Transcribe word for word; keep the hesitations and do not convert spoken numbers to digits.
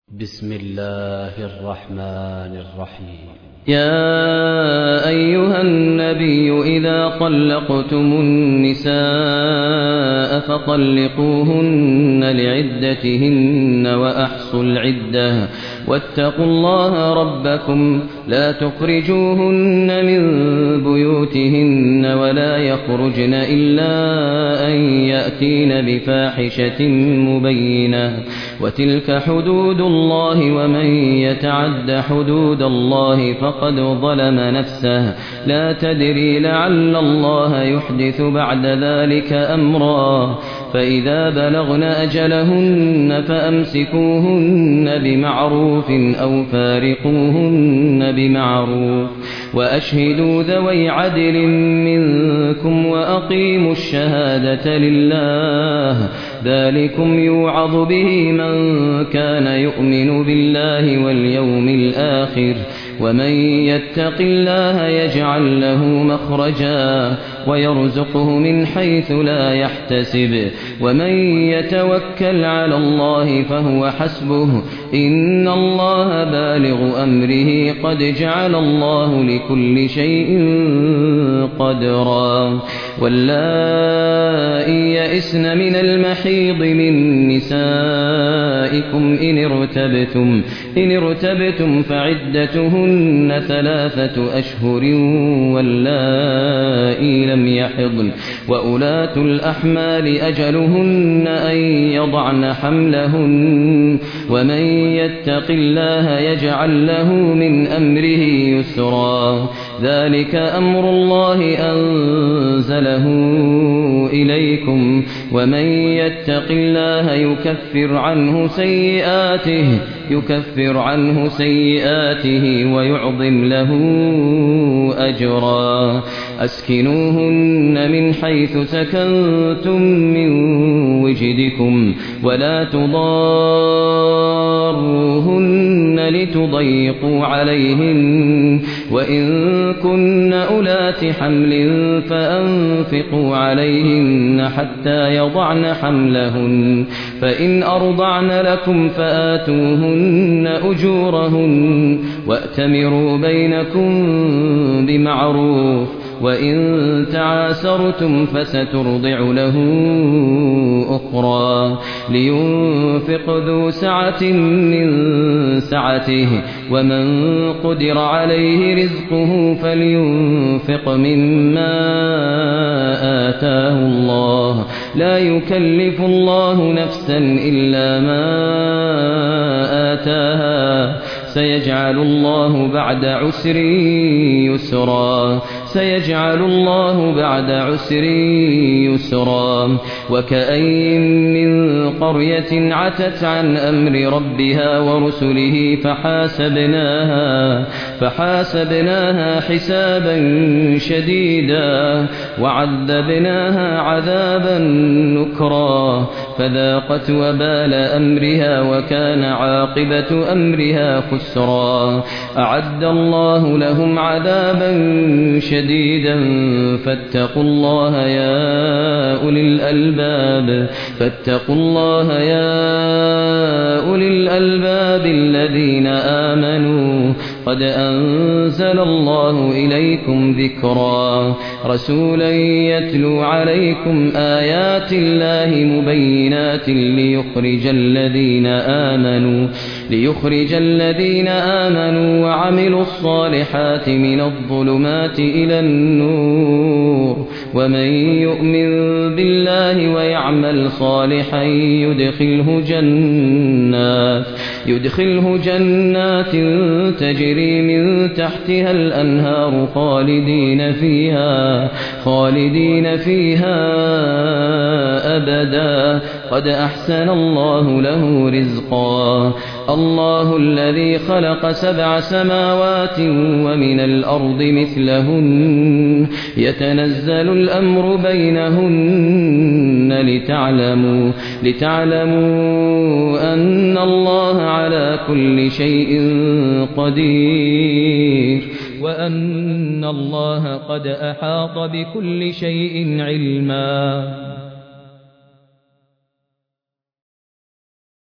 بسم الله الرحمن الرحيم. يا أيها النبي إذا طلقتم النساء فطلقوهن لعدتهن وأحصوا العدة واتقوا الله ربكم لا تخرجوهن من بيوتهن ولا يخرجن إلا أن يأتين بفاحشة مبينة وتلك حدود الله ومن يتعد حدود الله فقد ظلم نفسه لا تدري لعل الله يحدث بعد ذلك أمرا فإذا بلغن أجلهن فأمسكوهن بمعروف أو فارقوهن بمعروف وأشهدوا ذوي عدل منكم وأقيموا الشهادة لله ذلكم يوعظ به من كان يؤمن بالله واليوم الآخر ومن يتق الله يجعل له مخرجا ويرزقه من حيث لا يحتسب ومن يتوكل على الله فهو حسبه إن الله بالغ أمره قد جعل الله لكل شيء قدرا واللائي يئسن من المحيض من نسائكم إن ارتبتم, إن ارتبتم فعدتهن ثلاثة أشهر واللائي لم يحضن وأولاة الأحمال أجلهن أن يضعن حملهن ومن يتق الله يجعل له من أمره يسرا ذلك أمر الله أنزله إليكم ومن يتق الله يكفر عنه سيئاته يكفر عنه سيئاته ويعظم له أجرا أسكنوهن من حيث سكنتم من وجدكم ولا تضاروهن لتضيقوا عليهن وإن كن أولات حمل فأنفقوا عليهن حتى يضعن حملهن فإن أرضعن لكم فآتوهن أجورهن وأتمروا بينكم بمعروف وإن تعاسرتم فسترضع له أخرى لينفق ذو سعة من سعته ومن قدر عليه رزقه فلينفق مما آتاه الله لا يكلف الله نفسا إلا ما آتاها سيجعل الله بعد عسر يسرا سيجعل الله بعد عسر يسرا وكأين من قرية عتت عن أمر ربها ورسله فحاسبناها فحاسبناها حسابا شديدا وعذبناها عذابا نكرا فذاقت وبال أمرها وكان عاقبة أمرها خسرا أعد الله لهم عذابا شديدا فاتقوا الله يا أولي الألباب فاتقوا الله يا أولي الألباب الذين آمنوا قد أنزل الله إليكم ذكرا رسولا يتلو عليكم آيات الله مبينات ليخرج الذين آمنوا ليخرج الذين آمنوا وعملوا الصالحات من الظلمات إلى النور ومن يؤمن بالله ويعمل صالحا يدخله جنات يدخله جنات تجري من تحتها الأنهار خالدين فيها خالدين فيها أبدا قد أحسن الله له رزقا الله الذي خلق سبع سماوات ومن الأرض مثلهن يتنزل الأمر بينهن لتعلموا لتعلموا أن الله على كل شيء قدير وأن الله قد أحاط بكل شيء علما.